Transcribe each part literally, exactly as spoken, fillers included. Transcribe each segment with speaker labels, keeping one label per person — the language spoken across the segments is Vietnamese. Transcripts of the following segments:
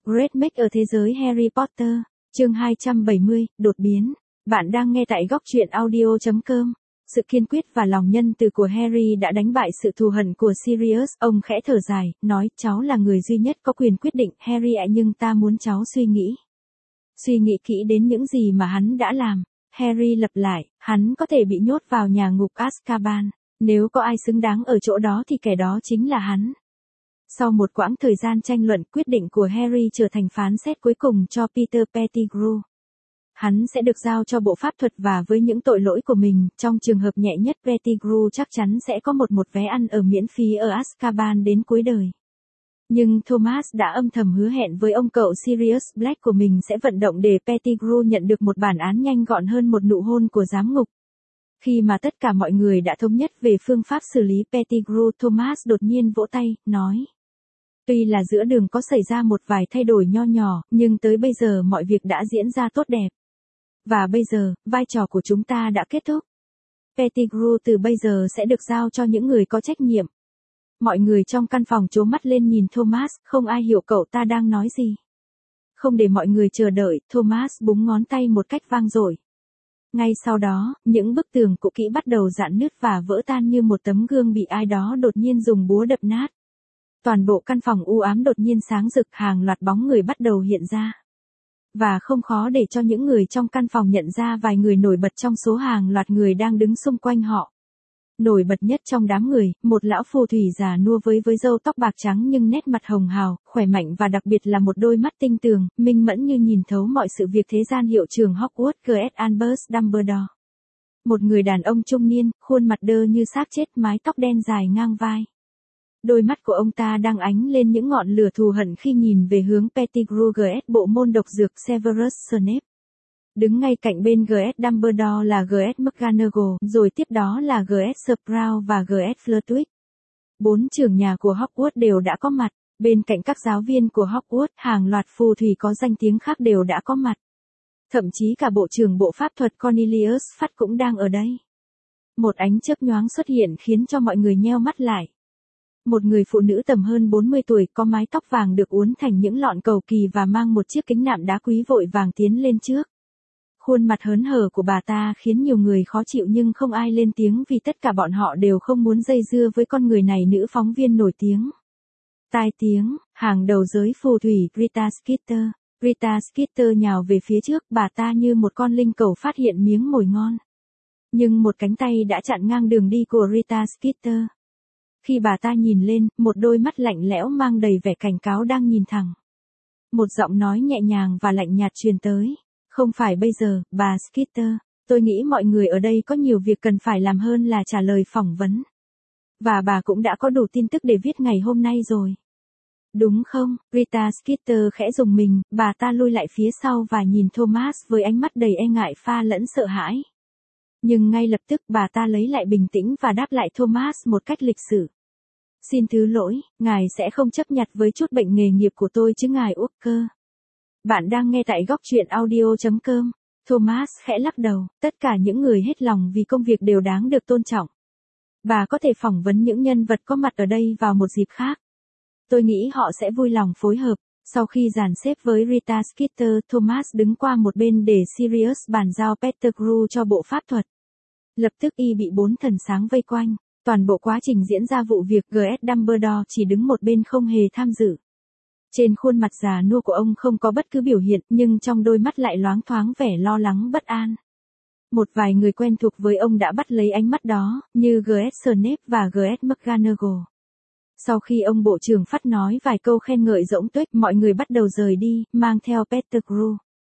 Speaker 1: Great Make ở thế giới Harry Potter, chương hai trăm bảy mươi, đột biến. Bạn đang nghe tại góc truyện audio chấm com. Sự kiên quyết và lòng nhân từ của Harry đã đánh bại sự thù hận của Sirius. Ông khẽ thở dài, nói, cháu là người duy nhất có quyền quyết định, Harry ạ, nhưng ta muốn cháu suy nghĩ. Suy nghĩ kỹ đến những gì mà hắn đã làm. Harry lặp lại, hắn có thể bị nhốt vào nhà ngục Azkaban. Nếu có ai xứng đáng ở chỗ đó thì kẻ đó chính là hắn. Sau một quãng thời gian tranh luận, quyết định của Harry trở thành phán xét cuối cùng cho Peter Pettigrew. Hắn sẽ được giao cho bộ pháp thuật và với những tội lỗi của mình, trong trường hợp nhẹ nhất Pettigrew chắc chắn sẽ có một một vé ăn ở miễn phí ở Azkaban đến cuối đời. Nhưng Thomas đã âm thầm hứa hẹn với ông cậu Sirius Black của mình sẽ vận động để Pettigrew nhận được một bản án nhanh gọn hơn một nụ hôn của giám ngục. Khi mà tất cả mọi người đã thống nhất về phương pháp xử lý Pettigrew, Thomas đột nhiên vỗ tay, nói. Tuy là giữa đường có xảy ra một vài thay đổi nho nhỏ, nhưng tới bây giờ mọi việc đã diễn ra tốt đẹp. Và bây giờ, vai trò của chúng ta đã kết thúc. Pettigrew từ bây giờ sẽ được giao cho những người có trách nhiệm. Mọi người trong căn phòng trố mắt lên nhìn Thomas, không ai hiểu cậu ta đang nói gì. Không để mọi người chờ đợi, Thomas búng ngón tay một cách vang dội. Ngay sau đó, những bức tường cũ kỹ bắt đầu rạn nứt và vỡ tan như một tấm gương bị ai đó đột nhiên dùng búa đập nát. Toàn bộ căn phòng u ám đột nhiên sáng rực, hàng loạt bóng người bắt đầu hiện ra. Và không khó để cho những người trong căn phòng nhận ra vài người nổi bật trong số hàng loạt người đang đứng xung quanh họ. Nổi bật nhất trong đám người, một lão phù thủy già nua với với râu tóc bạc trắng nhưng nét mặt hồng hào, khỏe mạnh và đặc biệt là một đôi mắt tinh tường, minh mẫn như nhìn thấu mọi sự việc thế gian, hiệu trưởng Hogwarts giê ét Albus Dumbledore. Một người đàn ông trung niên, khuôn mặt đơ như xác chết, mái tóc đen dài ngang vai. Đôi mắt của ông ta đang ánh lên những ngọn lửa thù hận khi nhìn về hướng Pettigrew giê ét bộ môn độc dược Severus Snape. Đứng ngay cạnh bên giê ét Dumbledore là giê ét McGonagall, rồi tiếp đó là giê ét Sprout và giê ét Flitwick. Bốn trưởng nhà của Hogwarts đều đã có mặt. Bên cạnh các giáo viên của Hogwarts, hàng loạt phù thủy có danh tiếng khác đều đã có mặt. Thậm chí cả bộ trưởng bộ pháp thuật Cornelius Fudge cũng đang ở đây. Một ánh chớp nhoáng xuất hiện khiến cho mọi người nheo mắt lại. Một người phụ nữ tầm hơn bốn mươi tuổi có mái tóc vàng được uốn thành những lọn cầu kỳ và mang một chiếc kính nạm đá quý vội vàng tiến lên trước. Khuôn mặt hớn hở của bà ta khiến nhiều người khó chịu nhưng không ai lên tiếng vì tất cả bọn họ đều không muốn dây dưa với con người này. Nữ phóng viên nổi tiếng. Tai tiếng, hàng đầu giới phù thủy, Rita Skeeter. Rita Skeeter nhào về phía trước, bà ta như một con linh cẩu phát hiện miếng mồi ngon. Nhưng một cánh tay đã chặn ngang đường đi của Rita Skeeter. Khi bà ta nhìn lên, một đôi mắt lạnh lẽo mang đầy vẻ cảnh cáo đang nhìn thẳng. Một giọng nói nhẹ nhàng và lạnh nhạt truyền tới. Không phải bây giờ, bà Skeeter. Tôi nghĩ mọi người ở đây có nhiều việc cần phải làm hơn là trả lời phỏng vấn. Và bà cũng đã có đủ tin tức để viết ngày hôm nay rồi. Đúng không? Rita Skeeter khẽ rùng mình, bà ta lui lại phía sau và nhìn Thomas với ánh mắt đầy e ngại pha lẫn sợ hãi. Nhưng ngay lập tức bà ta lấy lại bình tĩnh và đáp lại Thomas một cách lịch sự. Xin thứ lỗi, ngài sẽ không chấp nhặt với chút bệnh nghề nghiệp của tôi chứ ngài Walker. Bạn đang nghe tại góc truyện audio chấm com. Thomas khẽ lắc đầu, tất cả những người hết lòng vì công việc đều đáng được tôn trọng. Bà có thể phỏng vấn những nhân vật có mặt ở đây vào một dịp khác. Tôi nghĩ họ sẽ vui lòng phối hợp. Sau khi dàn xếp với Rita Skeeter, Thomas đứng qua một bên để Sirius bàn giao Pettigrew cho bộ pháp thuật. Lập tức y bị bốn thần sáng vây quanh. Toàn bộ quá trình diễn ra vụ việc, giê ét Dumbledore chỉ đứng một bên không hề tham dự. Trên khuôn mặt già nua của ông không có bất cứ biểu hiện, nhưng trong đôi mắt lại loáng thoáng vẻ lo lắng bất an. Một vài người quen thuộc với ông đã bắt lấy ánh mắt đó, như giê ét Snape và giê ét McGonagall. Sau khi ông bộ trưởng Fudge nói vài câu khen ngợi rỗng tuếch, mọi người bắt đầu rời đi, mang theo Pettigrew.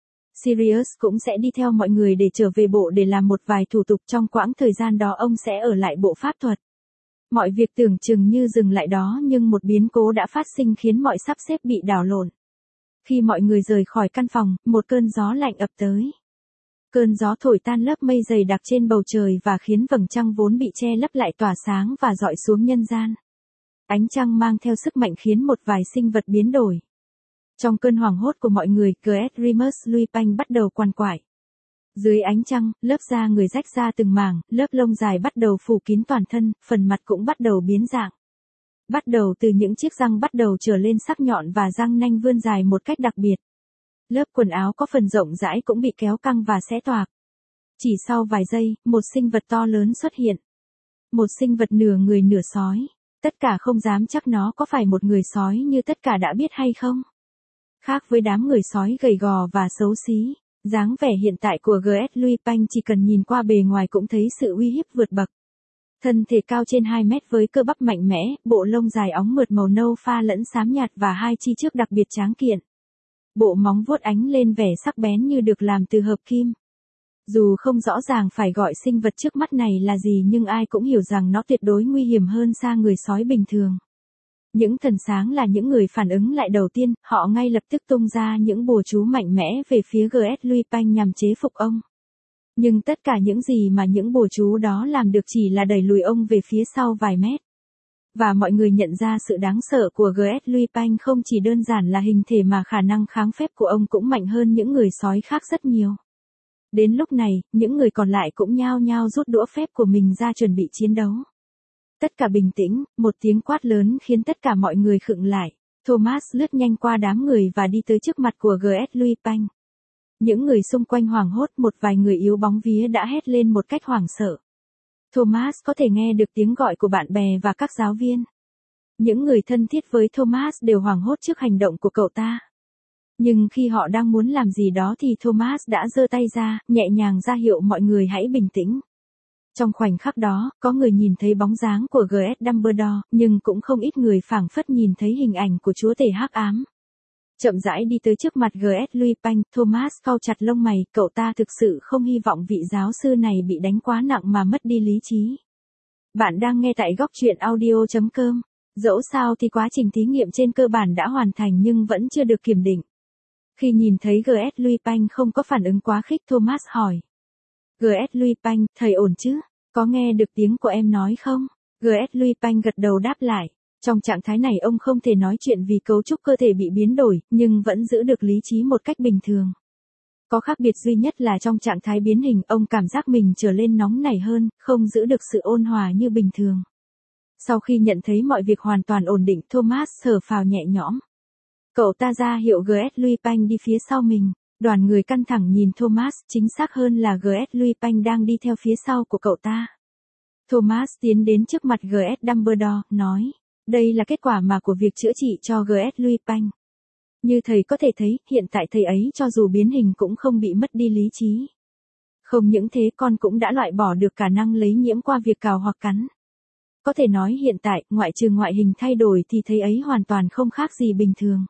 Speaker 1: Sirius cũng sẽ đi theo mọi người để trở về bộ để làm một vài thủ tục. Trong quãng thời gian đó ông sẽ ở lại bộ pháp thuật. Mọi việc tưởng chừng như dừng lại đó nhưng một biến cố đã phát sinh khiến mọi sắp xếp bị đảo lộn. Khi mọi người rời khỏi căn phòng, một cơn gió lạnh ập tới. Cơn gió thổi tan lớp mây dày đặc trên bầu trời và khiến vầng trăng vốn bị che lấp lại tỏa sáng và rọi xuống nhân gian. Ánh trăng mang theo sức mạnh khiến một vài sinh vật biến đổi. Trong cơn hoảng hốt của mọi người, giê ét Remus Lupin bắt đầu quằn quại. Dưới ánh trăng, lớp da người rách ra từng mảng, lớp lông dài bắt đầu phủ kín toàn thân, phần mặt cũng bắt đầu biến dạng. Bắt đầu từ những chiếc răng bắt đầu trở lên sắc nhọn và răng nanh vươn dài một cách đặc biệt. Lớp quần áo có phần rộng rãi cũng bị kéo căng và xé toạc. Chỉ sau vài giây, một sinh vật to lớn xuất hiện. Một sinh vật nửa người nửa sói. Tất cả không dám chắc nó có phải một người sói như tất cả đã biết hay không. Khác với đám người sói gầy gò và xấu xí, dáng vẻ hiện tại của giê ét Lupin chỉ cần nhìn qua bề ngoài cũng thấy sự uy hiếp vượt bậc. Thân thể cao trên hai mét với cơ bắp mạnh mẽ, bộ lông dài óng mượt màu nâu pha lẫn xám nhạt và hai chi trước đặc biệt tráng kiện. Bộ móng vuốt ánh lên vẻ sắc bén như được làm từ hợp kim. Dù không rõ ràng phải gọi sinh vật trước mắt này là gì nhưng ai cũng hiểu rằng nó tuyệt đối nguy hiểm hơn xa người sói bình thường. Những thần sáng là những người phản ứng lại đầu tiên, họ ngay lập tức tung ra những bùa chú mạnh mẽ về phía giê ét Lupin nhằm chế phục ông. Nhưng tất cả những gì mà những bùa chú đó làm được chỉ là đẩy lùi ông về phía sau vài mét. Và mọi người nhận ra sự đáng sợ của giê ét Lupin không chỉ đơn giản là hình thể mà khả năng kháng phép của ông cũng mạnh hơn những người sói khác rất nhiều. Đến lúc này, những người còn lại cũng nhao nhao rút đũa phép của mình ra chuẩn bị chiến đấu. Tất cả bình tĩnh, một tiếng quát lớn khiến tất cả mọi người khựng lại. Thomas lướt nhanh qua đám người và đi tới trước mặt của giê ét Lupin. Những người xung quanh hoảng hốt, một vài người yếu bóng vía đã hét lên một cách hoảng sợ. Thomas có thể nghe được tiếng gọi của bạn bè và các giáo viên. Những người thân thiết với Thomas đều hoảng hốt trước hành động của cậu ta. Nhưng khi họ đang muốn làm gì đó thì Thomas đã giơ tay ra, nhẹ nhàng ra hiệu mọi người hãy bình tĩnh. Trong khoảnh khắc đó, có người nhìn thấy bóng dáng của giê ét Dumbledore, nhưng cũng không ít người phảng phất nhìn thấy hình ảnh của chúa tể hắc ám. Chậm rãi đi tới trước mặt giê ét Lupin, Thomas cau chặt lông mày, cậu ta thực sự không hy vọng vị giáo sư này bị đánh quá nặng mà mất đi lý trí. Bạn đang nghe tại góc truyện audio chấm com. Dẫu sao thì quá trình thí nghiệm trên cơ bản đã hoàn thành nhưng vẫn chưa được kiểm định. Khi nhìn thấy giê ét Lupin không có phản ứng quá khích, Thomas hỏi. giê ét Lupin, thầy ổn chứ? Có nghe được tiếng của em nói không? giê ét Lupin gật đầu đáp lại. Trong trạng thái này ông không thể nói chuyện vì cấu trúc cơ thể bị biến đổi, nhưng vẫn giữ được lý trí một cách bình thường. Có khác biệt duy nhất là trong trạng thái biến hình, ông cảm giác mình trở lên nóng nảy hơn, không giữ được sự ôn hòa như bình thường. Sau khi nhận thấy mọi việc hoàn toàn ổn định, Thomas thở phào nhẹ nhõm. Cậu ta ra hiệu giê ét Lupin đi phía sau mình. Đoàn người căng thẳng nhìn Thomas, chính xác hơn là giê ét Lupin đang đi theo phía sau của cậu ta. Thomas tiến đến trước mặt giê ét Dumbledore, nói. Đây là kết quả mà của việc chữa trị cho giê ét Lupin. Như thầy có thể thấy, hiện tại thầy ấy cho dù biến hình cũng không bị mất đi lý trí. Không những thế, con cũng đã loại bỏ được khả năng lây nhiễm qua việc cào hoặc cắn. Có thể nói hiện tại, ngoại trừ ngoại hình thay đổi thì thầy ấy hoàn toàn không khác gì bình thường.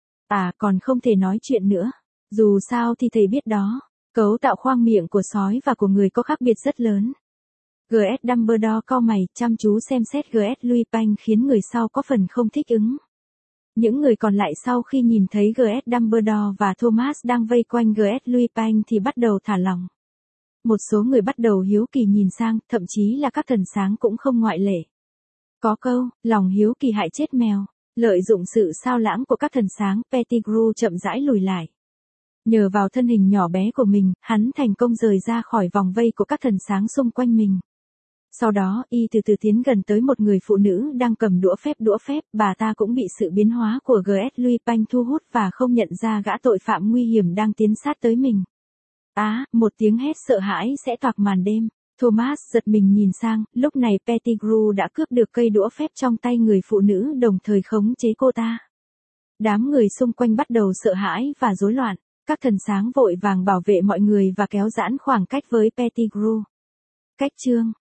Speaker 1: À, còn không thể nói chuyện nữa. Dù sao thì thầy biết đó, cấu tạo khoang miệng của sói và của người có khác biệt rất lớn. giê ét Dumbledore cau mày, chăm chú xem xét giê ét Lupin khiến người sau có phần không thích ứng. Những người còn lại sau khi nhìn thấy giê ét Dumbledore và Thomas đang vây quanh giê ét Lupin thì bắt đầu thả lỏng. Một số người bắt đầu hiếu kỳ nhìn sang, thậm chí là các thần sáng cũng không ngoại lệ. Có câu, lòng hiếu kỳ hại chết mèo. Lợi dụng sự sao lãng của các thần sáng, Pettigrew chậm rãi lùi lại. Nhờ vào thân hình nhỏ bé của mình, hắn thành công rời ra khỏi vòng vây của các thần sáng xung quanh mình. Sau đó, y từ từ tiến gần tới một người phụ nữ đang cầm đũa phép đũa phép, bà ta cũng bị sự biến hóa của giê ét Lupin thu hút và không nhận ra gã tội phạm nguy hiểm đang tiến sát tới mình. Á, một tiếng hét sợ hãi sẽ toạc màn đêm. Thomas giật mình nhìn sang, lúc này Pettigrew đã cướp được cây đũa phép trong tay người phụ nữ đồng thời khống chế cô ta. Đám người xung quanh bắt đầu sợ hãi và rối loạn, các thần sáng vội vàng bảo vệ mọi người và kéo giãn khoảng cách với Pettigrew. Cách chương